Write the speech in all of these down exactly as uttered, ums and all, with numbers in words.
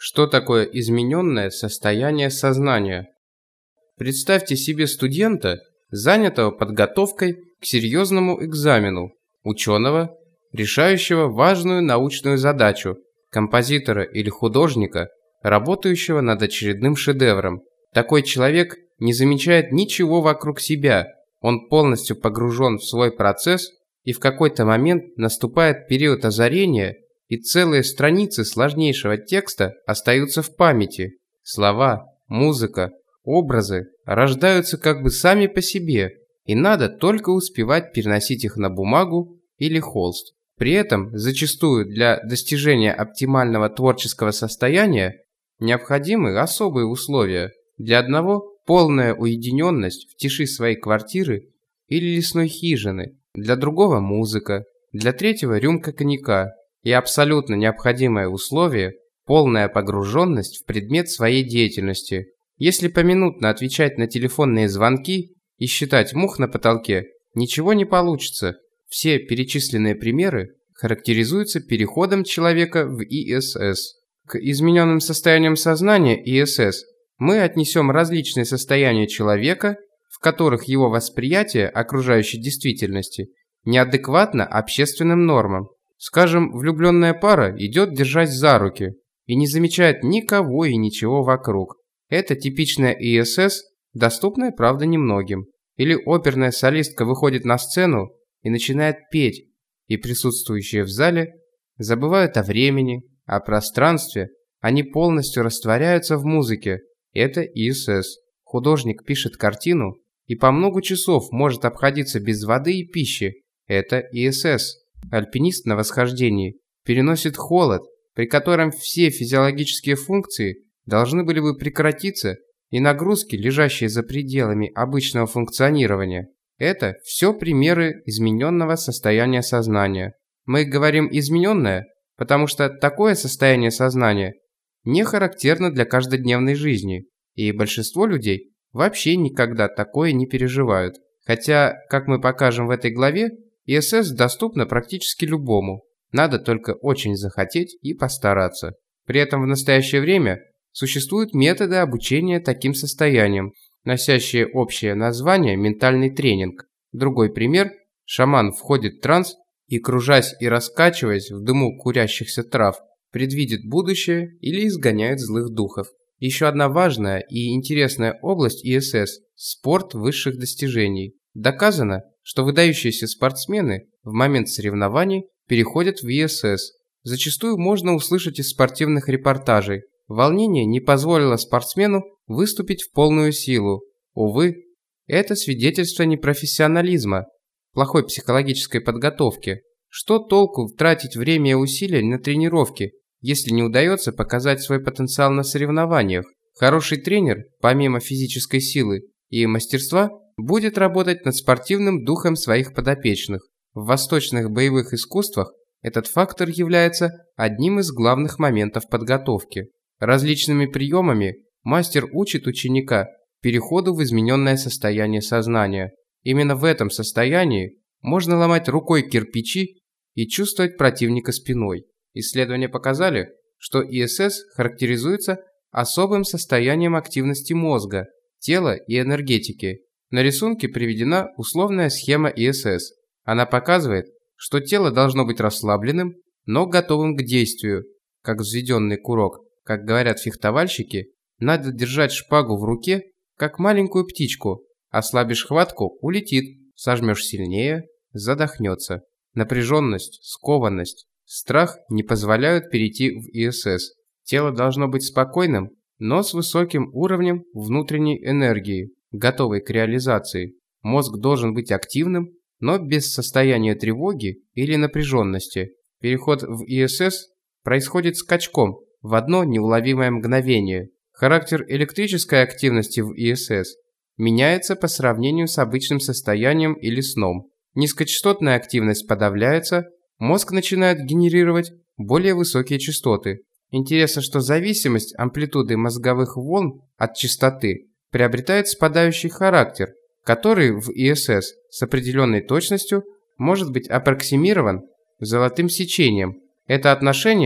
Что такое измененное состояние сознания? Представьте себе студента, занятого подготовкой к серьезному экзамену, ученого, решающего важную научную задачу, композитора или художника, работающего над очередным шедевром. Такой человек не замечает ничего вокруг себя, он полностью погружен в свой процесс, и в какой-то момент наступает период озарения, и целые страницы сложнейшего текста остаются в памяти. Слова, музыка, образы рождаются как бы сами по себе, и надо только успевать переносить их на бумагу или холст. При этом зачастую для достижения оптимального творческого состояния необходимы особые условия. Для одного полная уединенность в тиши своей квартиры или лесной хижины, для другого музыка, для третьего рюмка коньяка. И абсолютно необходимое условие – полная погруженность в предмет своей деятельности. Если поминутно отвечать на телефонные звонки и считать мух на потолке, ничего не получится. Все перечисленные примеры характеризуются переходом человека в И Эс Эс. К измененным состояниям сознания И Эс Эс мы отнесем различные состояния человека, в которых его восприятие окружающей действительности неадекватно общественным нормам. Скажем, влюбленная пара идет держась за руки и не замечает никого и ничего вокруг. Это типичная И Эс Эс, доступная, правда, немногим. Или оперная солистка выходит на сцену и начинает петь, и присутствующие в зале забывают о времени, о пространстве, они полностью растворяются в музыке. Это И Эс Эс. Художник пишет картину и по много часов может обходиться без воды и пищи. Это И Эс Эс. Альпинист на восхождении переносит холод, при котором все физиологические функции должны были бы прекратиться, и нагрузки, лежащие за пределами обычного функционирования. Это все примеры измененного состояния сознания. Мы говорим «измененное», потому что такое состояние сознания не характерно для каждодневной жизни, и большинство людей вообще никогда такое не переживают. Хотя, как мы покажем в этой главе, И Эс Эс доступна практически любому, надо только очень захотеть и постараться. При этом в настоящее время существуют методы обучения таким состояниям, носящие общее название «ментальный тренинг». Другой пример – шаман входит в транс и, кружась и раскачиваясь в дыму курящихся трав, предвидит будущее или изгоняет злых духов. Еще одна важная и интересная область И Эс Эс – спорт высших достижений. Доказано, что выдающиеся спортсмены в момент соревнований переходят в И Эс Эс. Зачастую можно услышать из спортивных репортажей: волнение не позволило спортсмену выступить в полную силу. Увы, это свидетельство непрофессионализма, плохой психологической подготовки. Что толку тратить время и усилия на тренировки, если не удается показать свой потенциал на соревнованиях? Хороший тренер, помимо физической силы и мастерства, будет работать над спортивным духом своих подопечных. В восточных боевых искусствах этот фактор является одним из главных моментов подготовки. Различными приемами мастер учит ученика переходу в измененное состояние сознания. Именно в этом состоянии можно ломать рукой кирпичи и чувствовать противника спиной. Исследования показали, что И Эс Эс характеризуется особым состоянием активности мозга, тела и энергетики. На рисунке приведена условная схема И Эс Эс. Она показывает, что тело должно быть расслабленным, но готовым к действию, как взведенный курок. Как говорят фехтовальщики, надо держать шпагу в руке, как маленькую птичку. Ослабишь хватку – улетит, сожмешь сильнее – задохнется. Напряженность, скованность, страх не позволяют перейти в И Эс Эс. Тело должно быть спокойным, но с высоким уровнем внутренней энергии, готовой к реализации. Мозг должен быть активным, но без состояния тревоги или напряженности. Переход в И Эс Эс происходит скачком в одно неуловимое мгновение. Характер электрической активности в И Эс Эс меняется по сравнению с обычным состоянием или сном. Низкочастотная активность подавляется, мозг начинает генерировать более высокие частоты. Интересно, что зависимость амплитуды мозговых волн от частоты приобретает спадающий характер, который в И Эс Эс с определенной точностью может быть аппроксимирован золотым сечением. Это отношение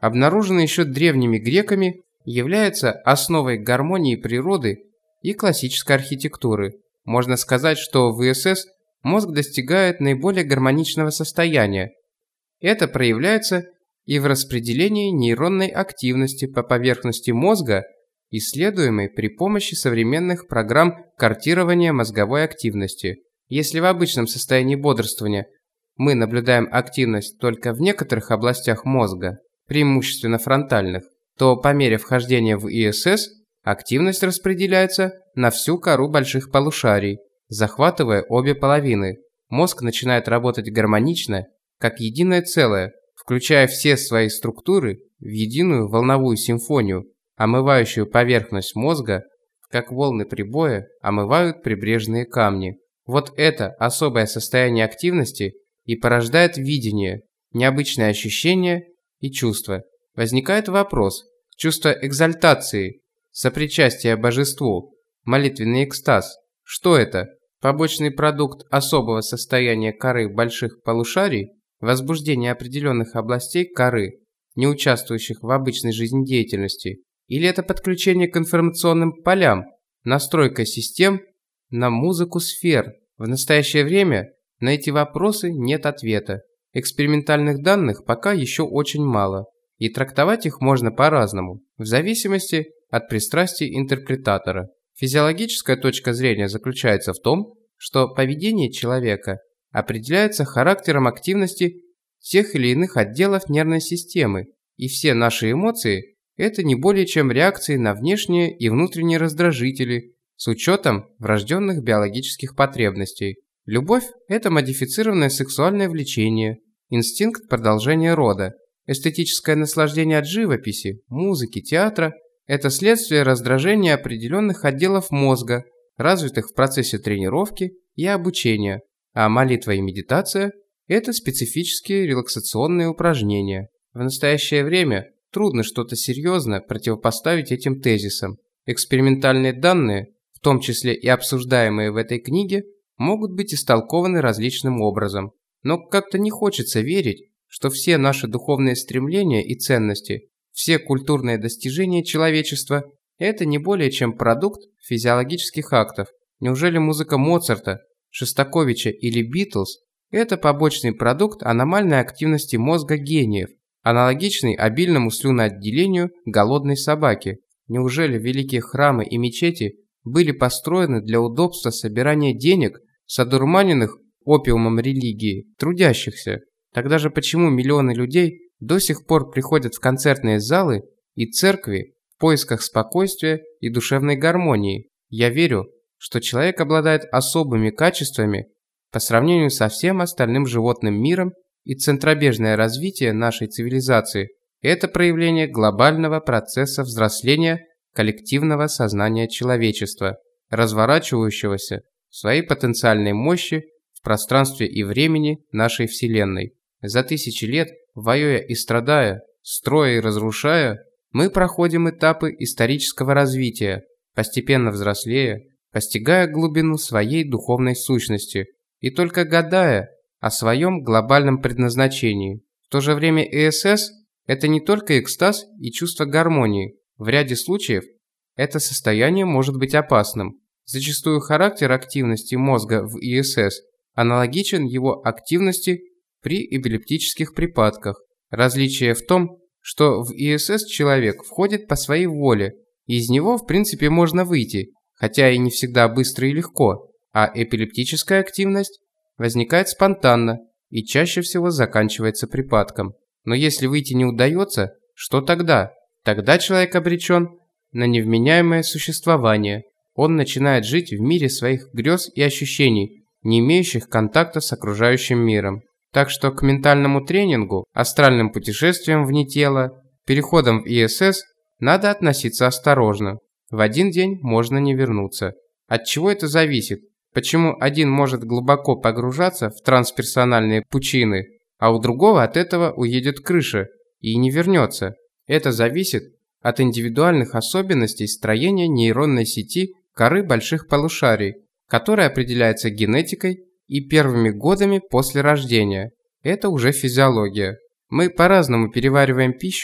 обнаруженный еще древними греками, является основой гармонии природы и классической архитектуры. Можно сказать, что в ИСС мозг достигает наиболее гармоничного состояния. Это проявляется и в распределении нейронной активности по поверхности мозга, исследуемой при помощи современных программ картирования мозговой активности. Если в обычном состоянии бодрствования мы наблюдаем активность только в некоторых областях мозга, преимущественно фронтальных, то по мере вхождения в ИСС активность распределяется на всю кору больших полушарий, захватывая обе половины. Мозг начинает работать гармонично, как единое целое, включая все свои структуры в единую волновую симфонию, омывающую поверхность мозга, как волны прибоя омывают прибрежные камни. Вот это особое состояние активности и порождает видение, необычные ощущения и чувства. Возникает вопрос: чувство экзальтации, сопричастие божеству, молитвенный экстаз. Что это? Побочный продукт особого состояния коры больших полушарий, возбуждение определенных областей коры, не участвующих в обычной жизнедеятельности? Или это подключение к информационным полям, настройка систем на музыку сфер? В настоящее время на эти вопросы нет ответа. Экспериментальных данных пока еще очень мало, и трактовать их можно по-разному, в зависимости от пристрастий интерпретатора. Физиологическая точка зрения заключается в том, что поведение человека определяется характером активности тех или иных отделов нервной системы, и все наши эмоции – это не более чем реакции на внешние и внутренние раздражители с учетом врожденных биологических потребностей. Любовь – это модифицированное сексуальное влечение, инстинкт продолжения рода. Эстетическое наслаждение от живописи, музыки, театра – это следствие раздражения определенных отделов мозга, развитых в процессе тренировки и обучения, а молитва и медитация – это специфические релаксационные упражнения. В настоящее время трудно что-то серьезно противопоставить этим тезисам. Экспериментальные данные, в том числе и обсуждаемые в этой книге, могут быть истолкованы различным образом. Но как-то не хочется верить, что все наши духовные стремления и ценности, все культурные достижения человечества – это не более чем продукт физиологических актов. Неужели музыка Моцарта, Шостаковича или Битлз – это побочный продукт аномальной активности мозга гениев, аналогичный обильному слюноотделению голодной собаки? Неужели великие храмы и мечети были построены для удобства собирания денег с одурманенных опиумом религии трудящихся? Тогда же почему миллионы людей до сих пор приходят в концертные залы и церкви в поисках спокойствия и душевной гармонии? Я верю, что человек обладает особыми качествами по сравнению со всем остальным животным миром, и центробежное развитие нашей цивилизации – это проявление глобального процесса взросления коллективного сознания человечества, разворачивающегося в своей потенциальной мощи в пространстве и времени нашей Вселенной. За тысячи лет, воюя и страдая, строя и разрушая, мы проходим этапы исторического развития, постепенно взрослея, постигая глубину своей духовной сущности и только гадая о своем глобальном предназначении. В то же время ИСС – это не только экстаз и чувство гармонии. В ряде случаев это состояние может быть опасным. Зачастую характер активности мозга в ИСС аналогичен его активности при эпилептических припадках. Различие в том, что в ИСС человек входит по своей воле, и из него в принципе можно выйти, хотя и не всегда быстро и легко, а эпилептическая активность возникает спонтанно и чаще всего заканчивается припадком. Но если выйти не удается, что тогда? Тогда человек обречен на невменяемое существование. Он начинает жить в мире своих грез и ощущений, не имеющих контакта с окружающим миром. Так что к ментальному тренингу, астральным путешествиям вне тела, переходам в ИСС надо относиться осторожно. В один день можно не вернуться. От чего это зависит? Почему один может глубоко погружаться в трансперсональные пучины, а у другого от этого уедет крыша и не вернется? Это зависит от индивидуальных особенностей строения нейронной сети коры больших полушарий, которая определяется генетикой и первыми годами после рождения. Это уже физиология. Мы по-разному перевариваем пищу,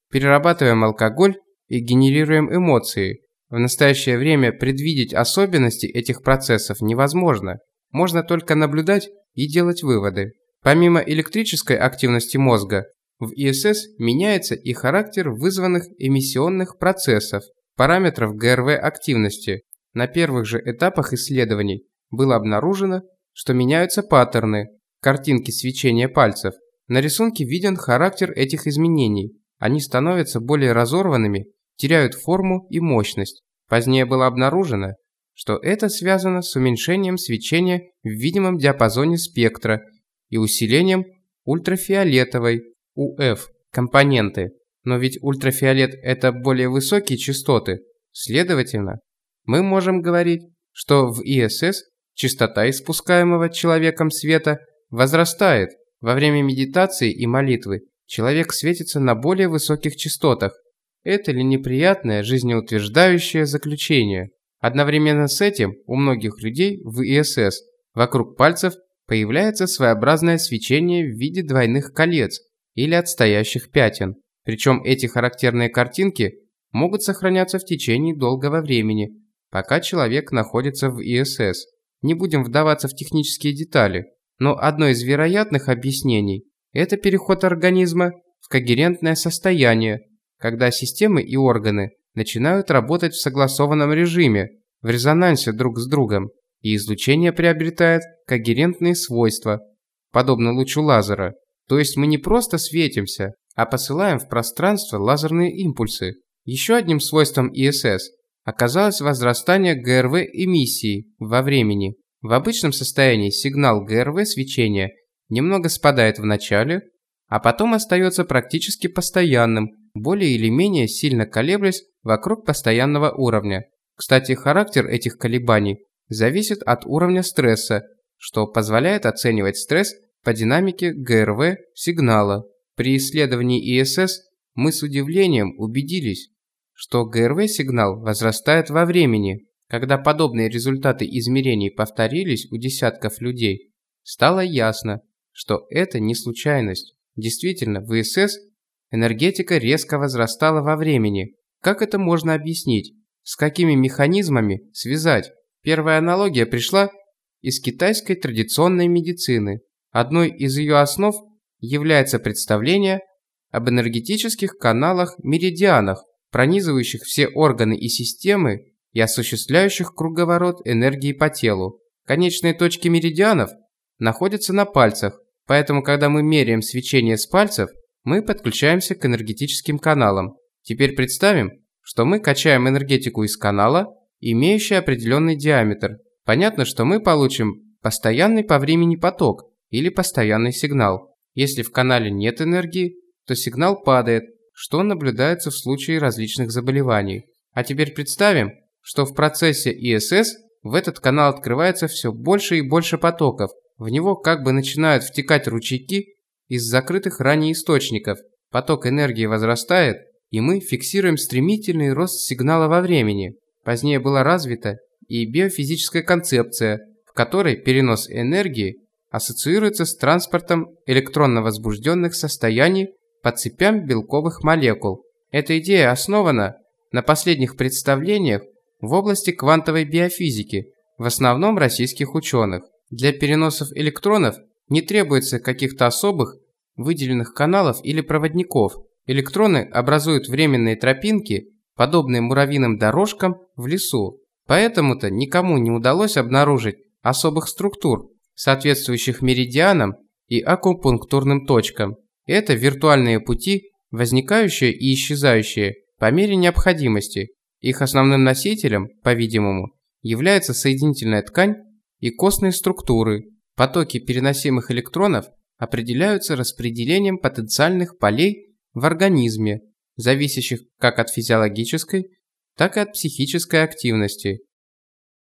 перерабатываем алкоголь и генерируем эмоции. В настоящее время предвидеть особенности этих процессов невозможно. Можно только наблюдать и делать выводы. Помимо электрической активности мозга, в ИСС меняется и характер вызванных эмиссионных процессов, параметров ГРВ-активности. На первых же этапах исследований было обнаружено, что меняются паттерны, картинки свечения пальцев. На рисунке виден характер этих изменений. Они становятся более разорванными, теряют форму и мощность. Позднее было обнаружено, что это связано с уменьшением свечения в видимом диапазоне спектра и усилением ультрафиолетовой (У Эф) компоненты. Но ведь ультрафиолет – это более высокие частоты. Следовательно, мы можем говорить, что в ИСС частота испускаемого человеком света возрастает. Во время медитации и молитвы человек светится на более высоких частотах. Это ли неприятное жизнеутверждающее заключение? Одновременно с этим у многих людей в ИСС вокруг пальцев появляется своеобразное свечение в виде двойных колец или отстоящих пятен. Причем эти характерные картинки могут сохраняться в течение долгого времени, пока человек находится в ИСС. Не будем вдаваться в технические детали, но одно из вероятных объяснений – это переход организма в когерентное состояние, когда системы и органы начинают работать в согласованном режиме, в резонансе друг с другом, и излучение приобретает когерентные свойства, подобно лучу лазера. То есть мы не просто светимся, а посылаем в пространство лазерные импульсы. Еще одним свойством ИСС оказалось возрастание ГРВ-эмиссии во времени. В обычном состоянии сигнал ГРВ-свечения немного спадает в начале, а потом остается практически постоянным, более или менее сильно колеблясь вокруг постоянного уровня. Кстати, характер этих колебаний зависит от уровня стресса, что позволяет оценивать стресс по динамике ГРВ-сигнала. При исследовании ИСС мы с удивлением убедились, что ГРВ-сигнал возрастает во времени. Когда подобные результаты измерений повторились у десятков людей, стало ясно, что это не случайность. Действительно, в ИСС энергетика резко возрастала во времени. Как это можно объяснить? С какими механизмами связать? Первая аналогия пришла из китайской традиционной медицины. Одной из ее основ является представление об энергетических каналах-меридианах, пронизывающих все органы и системы и осуществляющих круговорот энергии по телу. Конечные точки меридианов находятся на пальцах, поэтому когда мы меряем свечение с пальцев, мы подключаемся к энергетическим каналам. Теперь представим, что мы качаем энергетику из канала, имеющий определенный диаметр. Понятно, что мы получим постоянный по времени поток или постоянный сигнал. Если в канале нет энергии, то сигнал падает, что наблюдается в случае различных заболеваний. А теперь представим, что в процессе ИСС в этот канал открывается все больше и больше потоков. В него как бы начинают втекать ручейки из закрытых ранее источников. Поток энергии возрастает, и мы фиксируем стремительный рост сигнала во времени. Позднее была развита и биофизическая концепция, в которой перенос энергии ассоциируется с транспортом электронно возбужденных состояний по цепям белковых молекул. Эта идея основана на последних представлениях в области квантовой биофизики, в основном российских ученых. Для переносов электронов не требуется каких-то особых выделенных каналов или проводников. Электроны образуют временные тропинки, подобные муравьиным дорожкам в лесу. Поэтому-то никому не удалось обнаружить особых структур, соответствующих меридианам и акупунктурным точкам. Это виртуальные пути, возникающие и исчезающие по мере необходимости. Их основным носителем, по-видимому, является соединительная ткань и костные структуры. Потоки переносимых электронов определяются распределением потенциальных полей в организме, зависящих как от физиологической, так и от психической активности.